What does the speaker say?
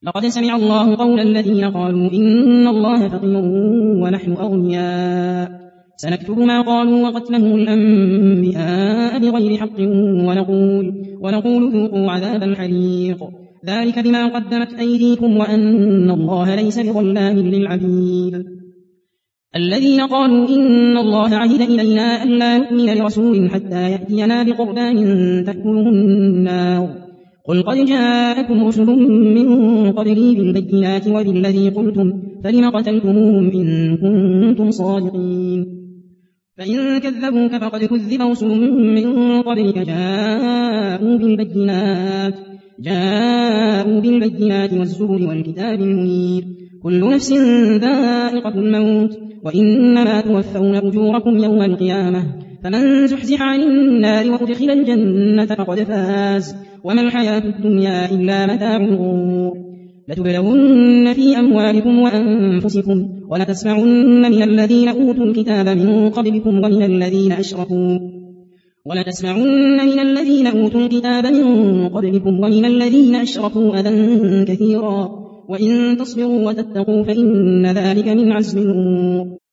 لقد سمع الله قول الذين قالوا إن الله فقير ونحن أغنياء سنكتب ما قالوا وقتلهم الأنبياء بغير حق ونقول ذوقوا عذاب الحريق ذلك بما قدمت أيديكم وأن الله ليس بظلام للعبيد الذين قالوا إن الله عهد إلينا ألا نؤمن لرسول حتى يأتينا بقربان تأكله النار قل قد جاءكم رسل من قبلي بالبينات وبالذي قلتم فلم قتلتموهم إن كنتم صادقين فإن كذبوك فقد كذب رسل من قبلك جاءوا بالبينات والزبر والكتاب المنير كل نفس ذائقة الموت وإنما توفون أجوركم يوم القيامة فمن زحزح عن النار وأدخل الجنة فقد فاز وما الحياة الدنيا إلا متاع الغرور لتبلون في أموالكم وأنفسكم ولتسمعن من الذين أوتوا الكتاب من قبلكم ومن الذين أشركوا أذى كثيرا وإن تصبروا وتتقوا فإن ذلك من عزم الأمور